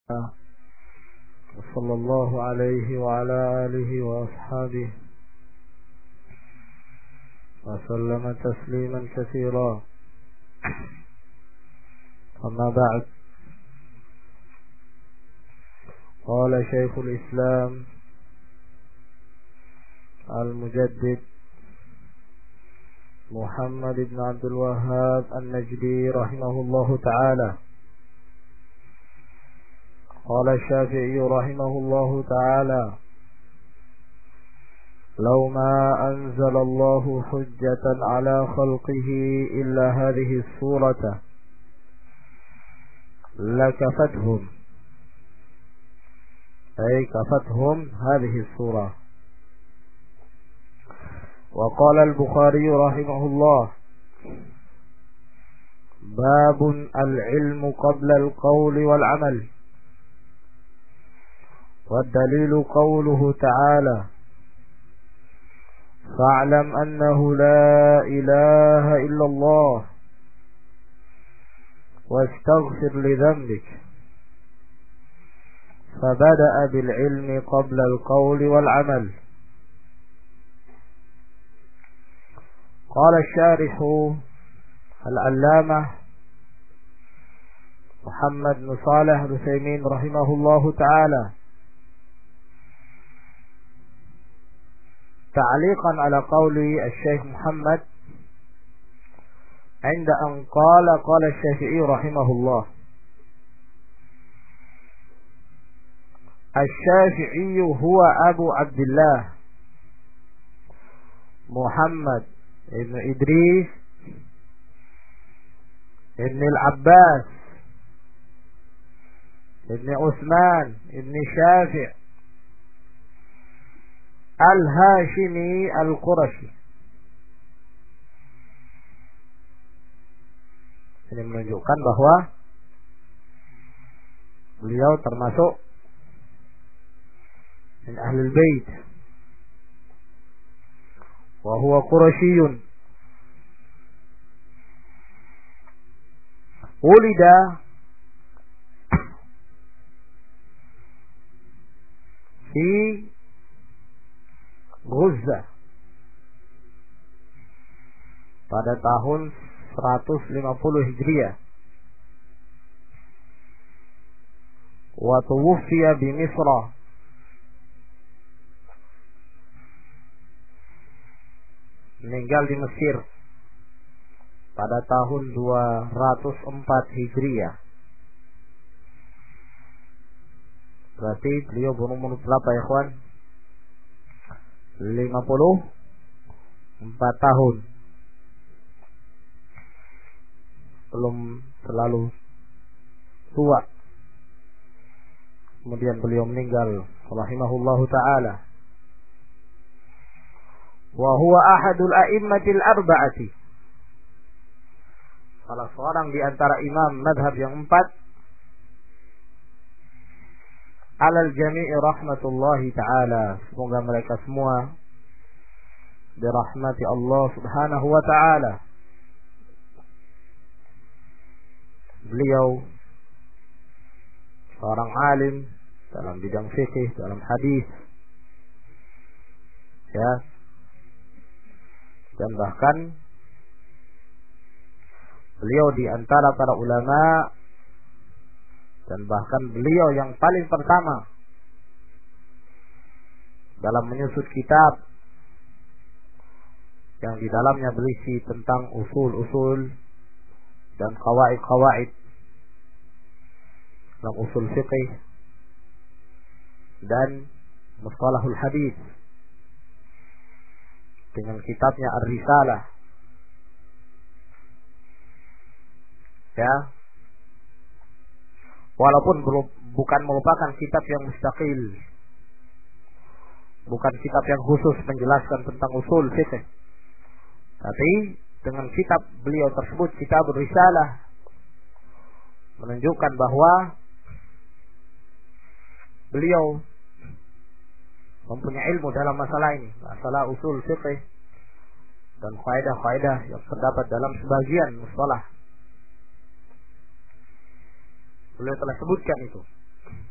وصلى الله عليه وعلى آله وأصحابه وسلم تسليما كثيرا. أما بعد، قال شيخ الإسلام المجدد محمد بن عبد الوهاب النجدي رحمه الله تعالى: قال الشافعي رحمه الله تعالى: لو ما أنزل الله حجة على خلقه إلا هذه السورة لكفتهم، أي كفتهم هذه السورة. وقال البخاري رحمه الله: باب العلم قبل القول والعمل. والدليل قوله تعالى: فاعلم أنه لا إله إلا الله واستغفر لذنبك. فبدأ بالعلم قبل القول والعمل. قال الشارح العلامة محمد بن صالح العثيمين رحمه الله تعالى تعليقا على قول الشيخ محمد عند أن قال الشافعي رحمه الله: الشافعي هو أبو عبد الله محمد ابن إدريس ابن العباس ابن عثمان ابن شافع Al-Hashimi Al-Qurashi. Ini menunjukkan bahwa beliau termasuk min Ahlul Bait, wa huwa Qurashiyun. Ulida fi Ghuzza pada tahun 150 Hijriah, wa tuwfiya bi Misra meninggal di Mesir pada tahun 204 Hijriah. Berarti beliau berumur berapa ya kawan? 54 tahun. Belum terlalu tua. Kemudian beliau meninggal rahimahullahu ta'ala. Wa huwa ahadul a'immatil arba'ati, salah seorang di antara imam madhab yang 4. Alal jami'i rahmatullahi ta'ala, semoga mereka semua dirahmati Allah subhanahu wa ta'ala. Beliau seorang alim dalam bidang fikih, dalam hadis, ya, dan bahkan beliau di antara para ulama, dan bahkan beliau yang paling pertama dalam menyusut kitab yang di dalamnya berisi tentang usul-usul dan qawaid-qawaid dalam usul fiqih dan mustalahul hadis, dengan kitabnya Ar-Risalah, ya. Walaupun bukan merupakan kitab yang mustaqil, bukan kitab yang khusus menjelaskan tentang usul fiqh, tapi dengan kitab beliau tersebut, kitab Risalah, menunjukkan bahwa beliau mempunyai ilmu dalam masalah ini, masalah usul fiqh dan kaidah-kaidah yang terdapat dalam sebagian mustalah. Beliau telah sebutkan itu.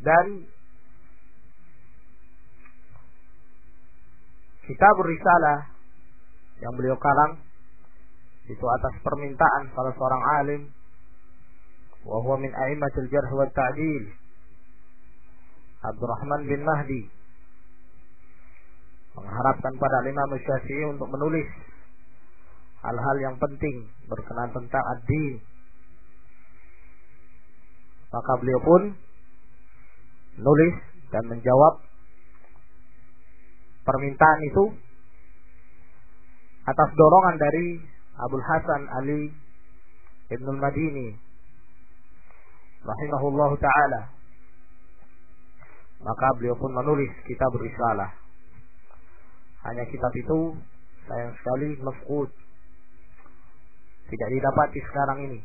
Dan kitab risalah yang beliau karang itu atas permintaan salah seorang alim, wa huwa min a'immatil jarh wa ta'dil, Abdurrahman bin Mahdi, mengharapkan pada Imam Syafi'i untuk menulis hal-hal yang penting berkenaan tentang ad-din. Maka beliau pun nulis dan menjawab permintaan itu atas dorongan dari Abul Hasan Ali Ibn al-Madini rahimahullahu ta'ala. Maka beliau pun menulis kitab risalah. Hanya kitab itu sayang sekali mafqud, tidak didapati sekarang ini.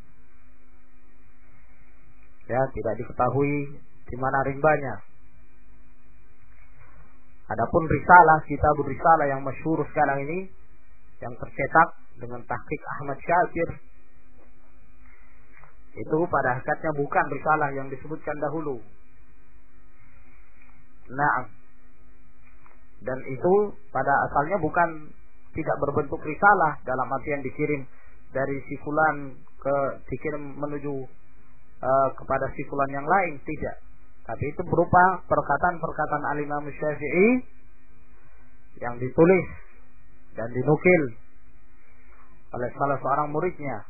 Ya, tidak diketahui di mana rimbanya. Adapun risalah, kitab risalah yang masyhur sekarang ini, yang tercetak dengan tahqiq Ahmad Syakir, itu pada hakikatnya bukan risalah yang disebutkan dahulu. Nah, dan itu pada asalnya bukan, tidak berbentuk risalah dalam artian dikirim dari si fulan dikirim menuju kepada si fulan yang lain, tidak. Tapi itu berupa perkataan-perkataan Al-Imam Syafi'i yang ditulis dan dinukil oleh salah seorang muridnya,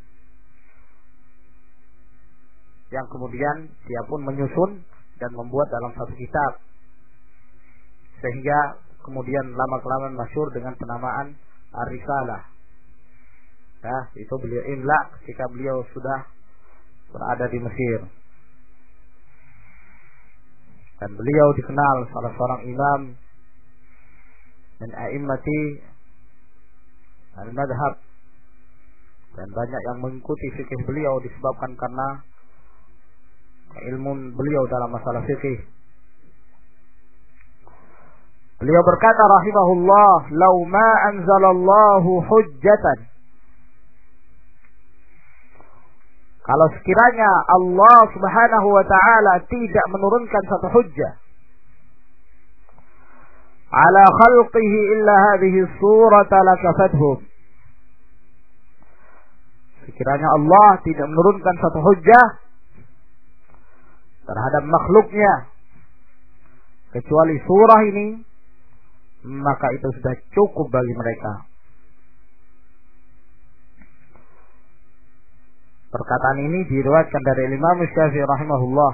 yang kemudian dia pun menyusun dan membuat dalam satu kitab, sehingga kemudian lama-kelamaan masyhur dengan penamaan Ar-Risalah. Nah, itu beliau imla ketika beliau sudah berada di Mesir. Dan beliau dikenal salah seorang imam dan a'immati al-madhab, dan banyak yang mengikuti fikih beliau disebabkan karena ilmu beliau dalam masalah fikih. Beliau berkata rahimahullah, "Lau ma anzalallahu hujjatan." Kalau sekiranya Allah Subhanahu wa taala tidak menurunkan satu hujjah ala khalqihi illa hadhihi surata lakafathum. Sekiranya Allah tidak menurunkan satu hujjah terhadap makhluknya kecuali surah ini, maka itu sudah cukup bagi mereka. Perkataan ini diriwayatkan dari Imam Syafi'i rahimahullah,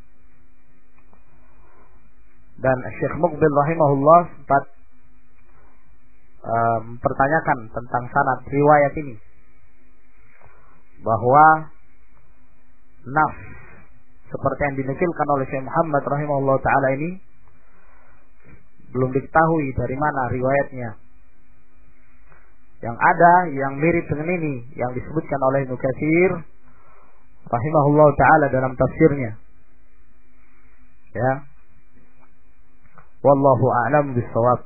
dan Syekh Muqbil rahimahullah sempat mempertanyakan tentang sanad riwayat ini, bahwa nafs seperti yang dinukilkan oleh Syekh Muhammad rahimahullah ta'ala ini belum diketahui dari mana riwayatnya. Yang ada yang mirip dengan ini yang disebutkan oleh Ibnu Katsir rahimahullah ta'ala dalam tafsirnya. Ya. Wallahu a'lam bis-shawab.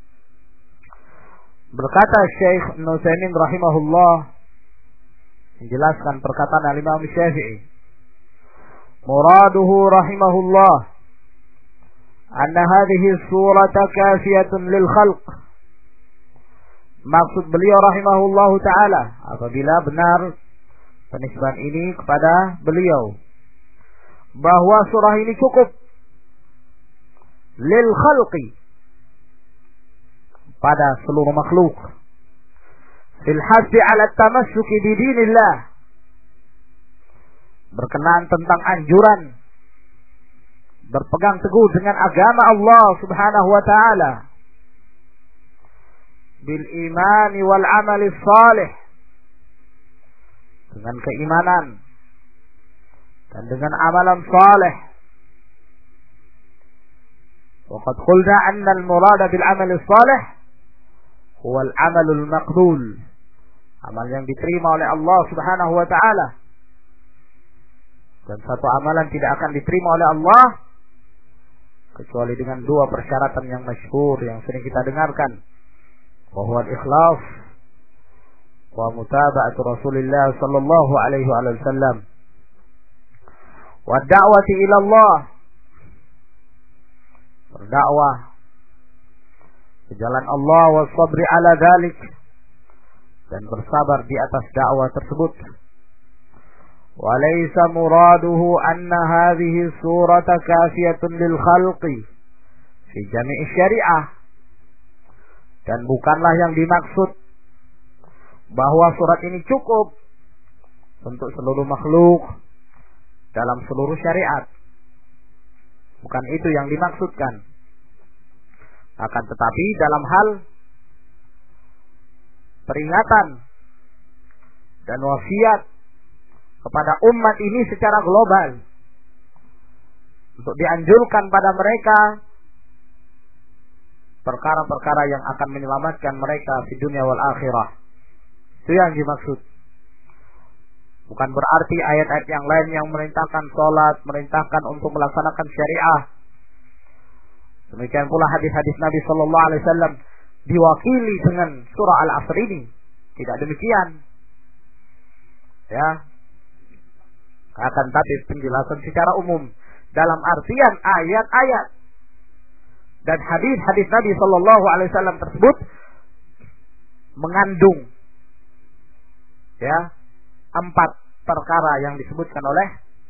Berkata Syekh Ibnu Utsaimin rahimahullah menjelaskan perkataan Al-Imam Syafi'i, muraduhu rahimahullah anna hadhihi surata kafiyatun lil khalq. Maksud beliau rahimahullahu ta'ala, apabila benar penisbahan ini kepada beliau, bahwa surah ini cukup lil khalqi, pada seluruh makhluk, fil hasi ala tamassuki bi dinillah, berkenaan tentang anjuran berpegang teguh dengan agama Allah Subhanahu wa ta'ala, bil imani wal amali salih, dengan keimanan dan dengan amalan saleh. Waqad qulna anna al murada bil amali salih huwa al amalul maqbul, amal yang diterima oleh Allah Subhanahu wa ta'ala. Dan satu amalan tidak akan diterima oleh Allah kecuali dengan dua persyaratan yang masyhur yang sering kita dengarkan, وهو الإخلاص ومتابعة رسول الله صلى الله عليه وسلم والدعوة إلى الله berdakwah ke jalan Allah wa sabri ala dzalik, dan bersabar di atas dakwah tersebut. Wa laysa muraduhu anna hadhihi surata kafiyatun lil khalqi fi jami' syariah, dan bukanlah yang dimaksud bahwa surat ini cukup untuk seluruh makhluk dalam seluruh syariat. Bukan itu yang dimaksudkan. Akan tetapi dalam hal peringatan dan wasiat kepada umat ini secara global, untuk dianjurkan pada mereka perkara-perkara yang akan menyelamatkan mereka di dunia wal akhirah. Itu yang dimaksud. Bukan berarti ayat-ayat yang lain yang merintahkan sholat, merintahkan untuk melaksanakan syariah. Demikian pula hadis-hadis Nabi Sallallahu Alaihi Wasallam diwakili dengan surah Al-Asr ini. Tidak demikian. Ya. Akan tapi penjelasan secara umum dalam artian ayat-ayat dan hadis-hadis Nabi Sallallahu Alaihi Wasallam tersebut mengandung, ya, 4 perkara yang disebutkan oleh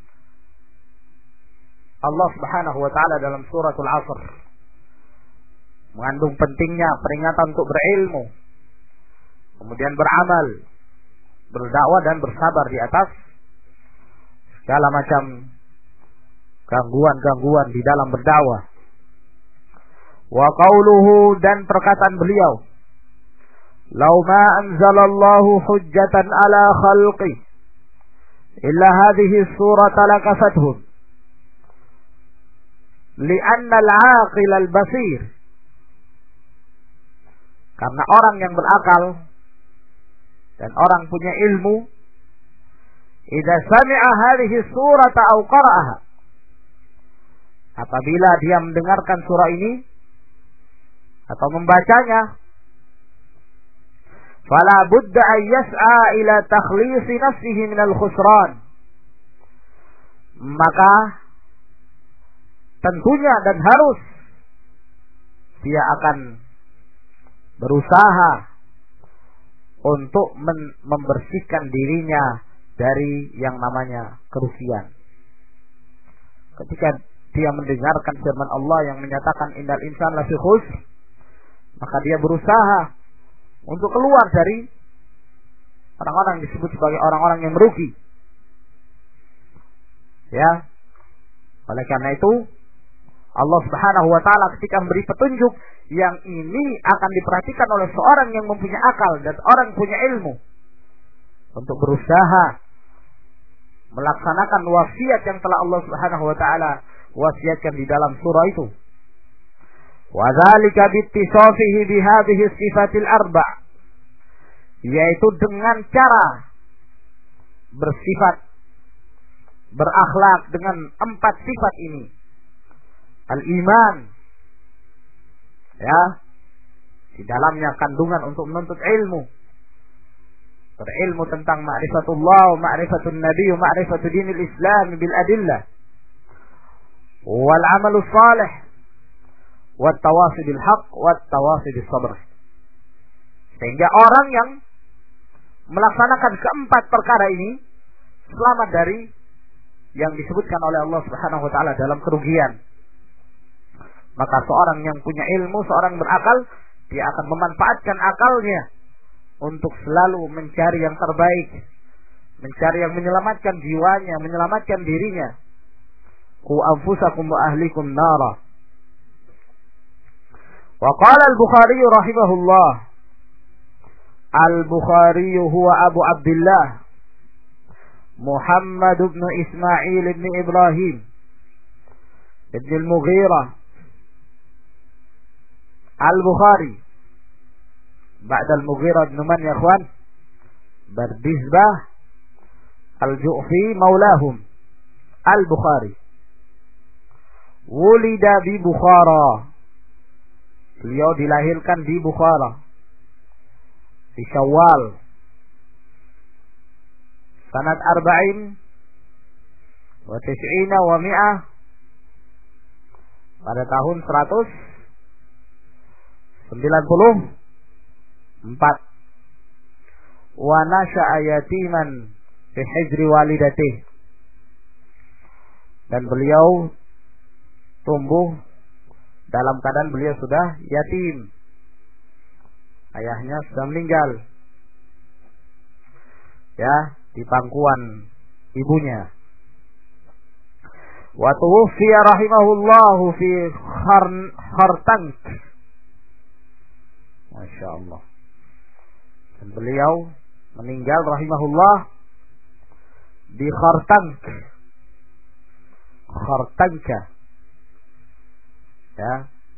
Allah Subhanahu wa taala dalam suratul Asr. Mengandung pentingnya peringatan untuk berilmu, kemudian beramal, berdakwah dan bersabar di atas segala macam gangguan-gangguan di dalam berdakwah. Wa qauluhu, dan perkataan beliau, "Lau ma anzalallahu hujjatan ala khalqi illa hadhihi surata lakafathum li'anna al-aqil al-basir." Karena orang yang berakal dan orang punya ilmu, idza sami'a hadhihi surata aw qara'aha, apabila dia mendengarkan surah ini atau membacanya, fala budda an yas'a ila takhlisi nafsihi min al-khusran, maka tentunya dan harus dia akan berusaha untuk membersihkan dirinya dari yang namanya kerugian. Ketika dia mendengarkan firman Allah yang menyatakan innal insana lafi khusr, maka dia berusaha untuk keluar dari orang-orang yang disebut sebagai orang-orang yang merugi. Ya. Oleh karena itu Allah Subhanahu wa taala ketika memberi petunjuk yang ini akan diperhatikan oleh seorang yang mempunyai akal dan orang punya ilmu untuk berusaha melaksanakan wasiat yang telah Allah Subhanahu wa taala wasiatkan di dalam surah itu. Wa dzalika bittisafihi bihadhihi sifatil arba', yaitu dengan cara bersifat berakhlak dengan 4 sifat ini. Al-iman, ya, di dalamnya kandungan untuk menuntut ilmu, berilmu tentang ma'rifatullah wa ma'rifatun nabi wa ma'rifatu dinil islam bil adillah wal amalus salih wat tawasi bil haqq wat tawasi bis sabr. Sehingga orang yang melaksanakan keempat perkara ini selamat dari yang disebutkan oleh Allah Subhanahu wa taala dalam kerugian. Maka seorang yang punya ilmu, seorang berakal, dia akan memanfaatkan akalnya untuk selalu mencari yang terbaik, mencari yang menyelamatkan jiwanya, menyelamatkan dirinya. Qu anfusakum wa ahlikum nara. Wa qala al-Bukhari rahimahullah, al-Bukhari huwa Abu Abdullah Muhammad ibn Ismail ibn Ibrahim ibn al-Mughirah al-Bukhari. Ba'da al-Mughirah ibn man ya ikhwan? Bardizbah al-Ju'fi maulahum al-Bukhari. Wulida di Bukhara. Beliau dilahirkan di Bukhara di Syawal sanad 40 wa 90 wa 100 pada tahun 194. Wa nasha'a yatiman fi hijri walidatih, dan beliau tumbuh dalam keadaan beliau sudah yatim, ayahnya sudah meninggal, ya, di pangkuan ibunya. Wa tuwfiya rahimahullahu fi Khartank. Masya Allah. Dan beliau meninggal rahimahullah di Khartanka, ya,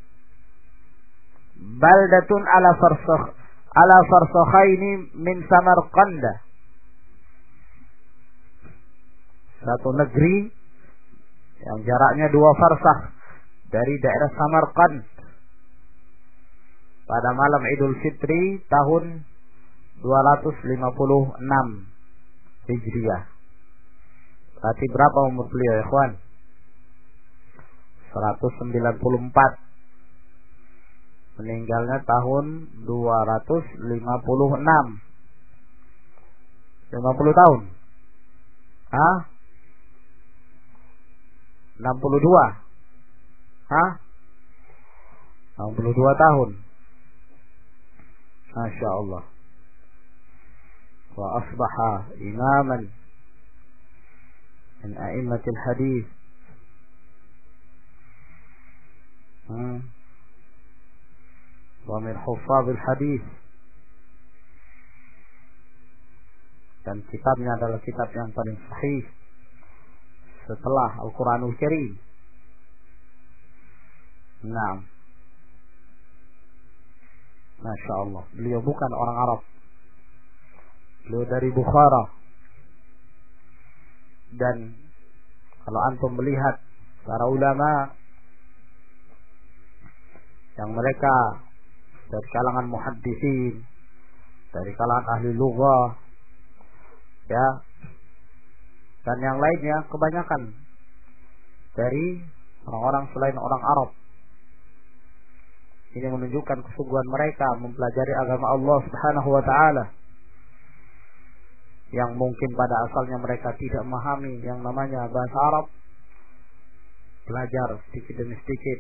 baldatun ala farsakhaini min Samarqanda, satu negeri yang jaraknya 2 farsakh dari daerah Samarqand, pada malam Idul Fitri tahun 256 Hijriah. Berarti berapa umur beliau, ya ikhwan? 194. Meninggalnya tahun 256. 50 tahun. Hah? 62. Hah? 62 tahun. Masya Allah. Wa asbaha imaman min a'immatil hadis. Wa min huffazil hadis. Dan kitabnya adalah kitab yang paling sahih setelah Al-Quranul Karim. Naam. Masya Allah. Beliau bukan orang Arab. Beliau dari Bukhara. Dan kalau antum melihat para ulama yang mereka dari kalangan muhaddisin, dari kalangan ahli lughah, ya, dan yang lainnya, kebanyakan dari orang-orang selain orang Arab. Ini menunjukkan kesungguhan mereka mempelajari agama Allah Subhanahu wa ta'ala, yang mungkin pada asalnya mereka tidak memahami yang namanya bahasa Arab. Belajar sedikit demi sedikit,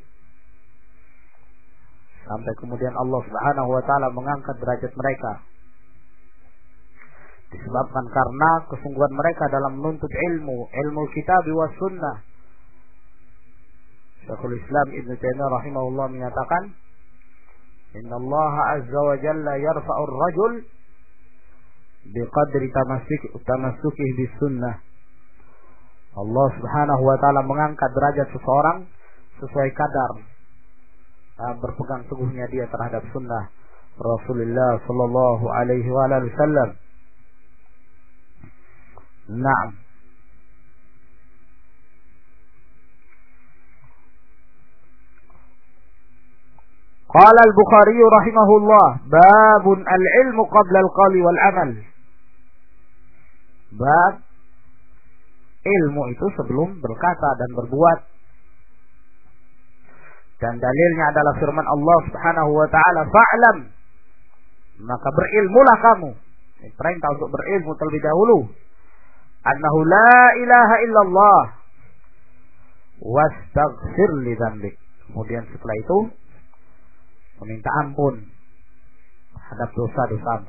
sampai kemudian Allah Subhanahu wa ta'ala mengangkat derajat mereka, disebabkan karena kesungguhan mereka dalam menuntut ilmu kitab wa sunnah. Syekhul Islam Ibn Taimiyah rahimahullah menyatakan, Inna Allah azza wa jalla yarfa'u ar-rajul biqadri tamassukihi bis sunnah. Allah Subhanahu wa ta'ala mengangkat derajat seseorang sesuai kadar berpegang teguhnya dia terhadap sunnah Rasulullah sallallahu alaihi wasallam. Naam. Qala al-Bukhari rahimahullah, babun al-ilmu qabla al-qawli wal amal. Bab ilmu itu sebelum berkata dan berbuat. Dan dalilnya adalah firman Allah Subhanahu wa ta'ala, fa'lam, maka berilmulah kamu. Perintah untuk berilmu terlebih dahulu. Annahu la ilaha illallah wastaghfir li dzambik. Kemudian setelah itu meminta ampun terhadap dosa-dosamu.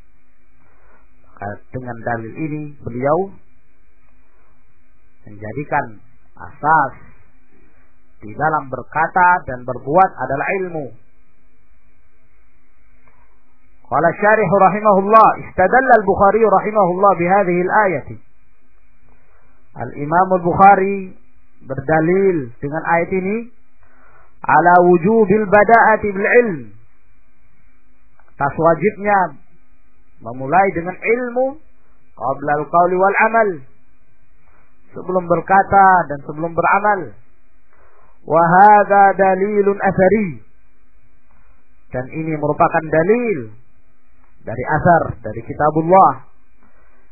Dengan dalil ini beliau menjadikan asas di dalam berkata dan berbuat adalah ilmu. Qala syarih rahimahullah, istadalla al-Bukhari rahimahullah bihadhihi al-ayati. Al-Imam al-Bukhari berdalil dengan ayat ini ala wujubil bada'ati bil ilm, atas wajibnya memulai dengan ilmu qabla al-qawli wal amal, sebelum berkata dan sebelum beramal. Wa hadza dalilun athari, dan ini merupakan dalil dari asar dari kitabullah,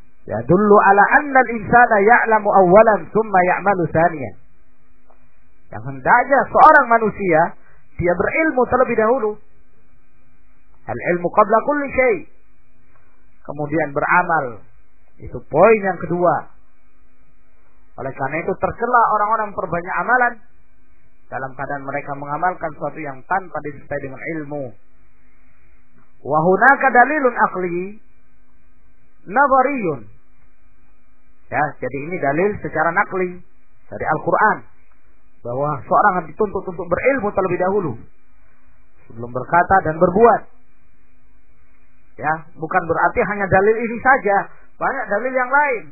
yadullu ala anna al-insana ya'lamu awwalan thumma ya'malu thaniyan, Yang hendaknya seorang manusia dia berilmu terlebih dahulu. Al-ilmu qabla kulli syai'. Kemudian beramal. Itu poin yang kedua. Oleh karena itu tercela orang-orang perbanyak amalan dalam keadaan mereka mengamalkan sesuatu yang tanpa disertai dengan ilmu. Wa hunaka dalilun aqli nazariyun. Ya, jadi ini dalil secara nakli dari Al-Qur'an bahwa seorang dituntut untuk berilmu terlebih dahulu sebelum berkata dan berbuat. Ya, bukan berarti hanya dalil ini saja, banyak dalil yang lain.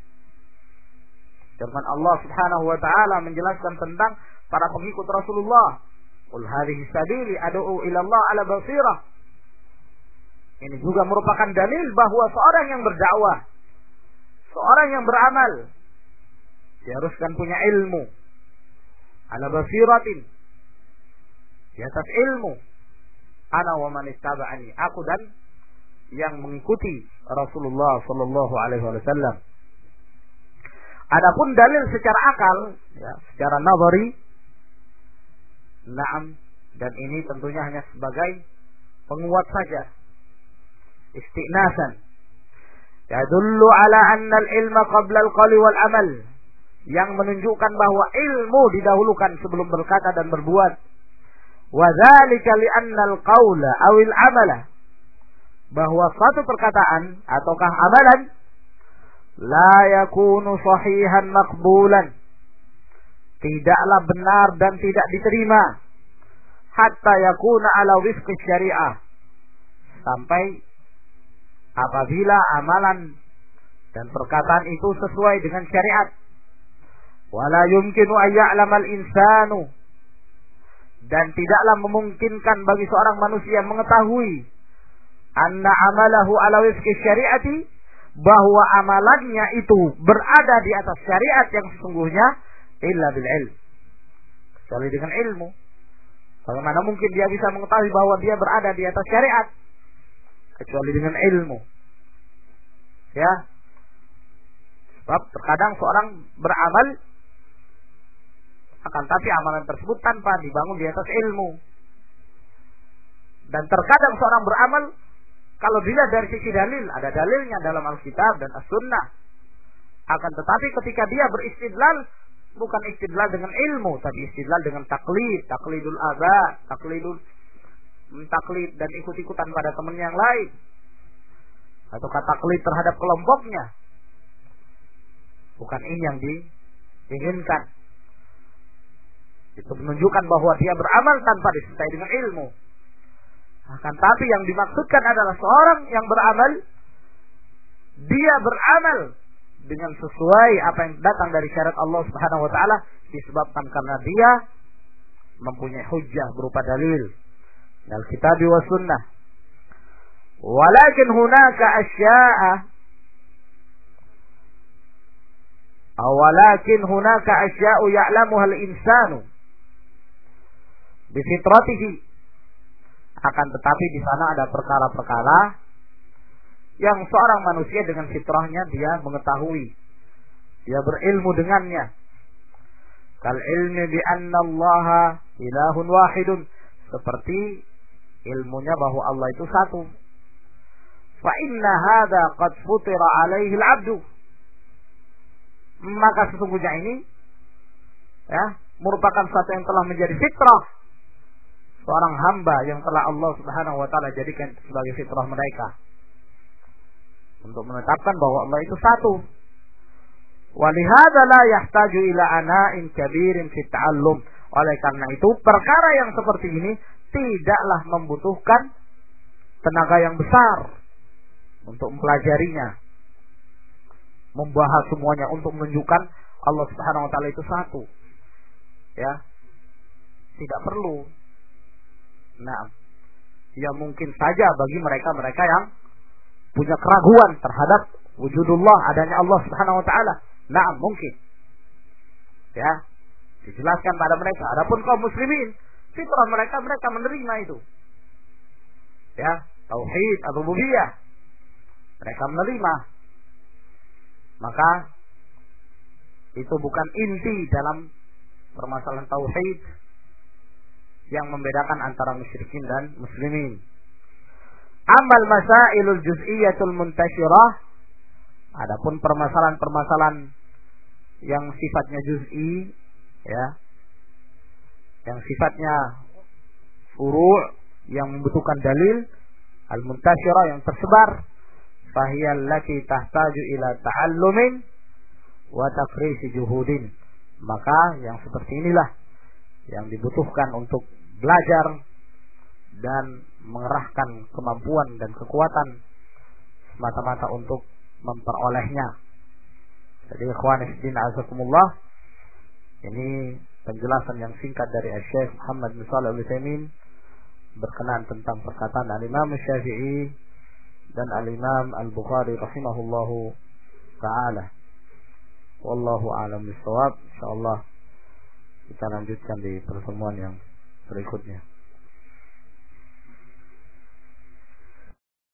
Firman Allah Subhanahu wa taala menjelaskan tentang para pengikut Rasulullah. Qul hadhihi sabili ad'u ila Allah ala basirah. Ini juga merupakan dalil bahwa seorang yang berdakwah, seorang yang beramal, diharuskan punya ilmu. Ala basiratin. Di atas ilmu. Ana wa man ittaba'ani. Aku dan yang mengikuti Rasulullah sallallahu alaihi wasallam. Adapun dalil secara akal, ya, secara nazari, na'am, dan ini tentunya hanya sebagai penguat saja. Istinasan. Yadullu ala anna al-ilma qabla al-qawli wal amal. Yang menunjukkan bahwa ilmu didahulukan sebelum berkata dan berbuat. Wa dzalika li anna al-qawla aw al-amala, bahwa suatu perkataan ataukah amalan la yakunu sahihan maqbulan, tidaklah benar dan tidak diterima hatta yakuna ala wifqi syariah, sampai apabila amalan dan perkataan itu sesuai dengan syariat. Wala yumkinu an ya'lamal insanu, dan tidaklah memungkinkan bagi seorang manusia mengetahui anna amalahu ala wifqi syariati, bahwa amalannya itu berada di atas syariat yang sesungguhnya, illa bil ilm, kecuali dengan ilmu. Bagaimana mungkin dia bisa mengetahui bahwa dia berada di atas syariat kecuali dengan ilmu? Ya, sebab terkadang seorang beramal akan tapi amalan tersebut tanpa dibangun di atas ilmu. Dan terkadang seorang beramal kalau dilihat dari sisi dalil, ada dalilnya dalam Alkitab dan As-Sunnah. Akan tetapi ketika dia beristidlal, bukan istidlal dengan ilmu, tapi istidlal dengan taklid, taklidul aba, taklid dan ikut-ikutan pada teman yang lain, atau taklid terhadap kelompoknya. Bukan ini yang diinginkan. Itu menunjukkan bahwa dia beramal tanpa disertai dengan ilmu. Akan tapi yang dimaksudkan adalah seorang yang beramal, dia beramal dengan sesuai apa yang datang dari syariat Allah Subhanahu wa taala, disebabkan karena dia mempunyai hujjah berupa dalil dari kitab wa sunnah. Walakin hunaka asya'a, walakin hunaka asya'u ya'lamuha al-insanu bi fitratihi. Akan tetapi di sana ada perkara-perkara yang seorang manusia dengan fitrahnya dia mengetahui, dia berilmu dengannya. Kal ilmi bi anna Allah ilahun wahidun, seperti ilmunya bahwa Allah itu satu. Fa inna hadza qad futira alaihi al-'abdu, maka sesungguhnya ini ya merupakan sesuatu yang telah menjadi fitrah seorang hamba yang telah Allah Subhanahu wa taala jadikan sebagai fitrah mereka, untuk menetapkan bahwa Allah itu satu. Walihada la yahtaju ila ana'in kabirin fi ta'allum. Oleh karena itu perkara yang seperti ini tidaklah membutuhkan tenaga yang besar untuk mempelajarinya, membahas semuanya untuk menunjukkan Allah Subhanahu wa taala itu satu. Ya. Tidak perlu. Nah, ya mungkin saja bagi mereka-mereka yang punya keraguan terhadap wujudullah, adanya Allah Subhanahu wa taala. Nah, mungkin. Ya, dijelaskan pada mereka. Adapun kaum muslimin, fitrah mereka menerima itu. Ya, tauhid ar-rububiyah. Mereka menerima. Maka itu bukan inti dalam permasalahan tauhid yang membedakan antara musyrikin dan muslimin. Amal masailul juz'iyyatul muntasyirah, adapun permasalahan-permasalahan yang sifatnya juz'i, ya, yang sifatnya furu', yang membutuhkan dalil, al-muntasyirah, yang tersebar, fahiyal lati tahtaju ila ta'allumin wa tafrisi juhudin, maka yang seperti inilah yang dibutuhkan untuk belajar dan mengerahkan kemampuan dan kekuatan semata-mata untuk memperolehnya. Jadi ikhwan fillah azakumullah, ini penjelasan yang singkat dari Syekh Muhammad bin Shalih Al-Utsaimin berkenaan tentang perkataan Al-Imam Syafi'i dan Al-Imam Al-Bukhari rahimahullahu taala. Wallahu a'lam bishawab. Insyaallah kita lanjutkan di pertemuan yang berikutnya.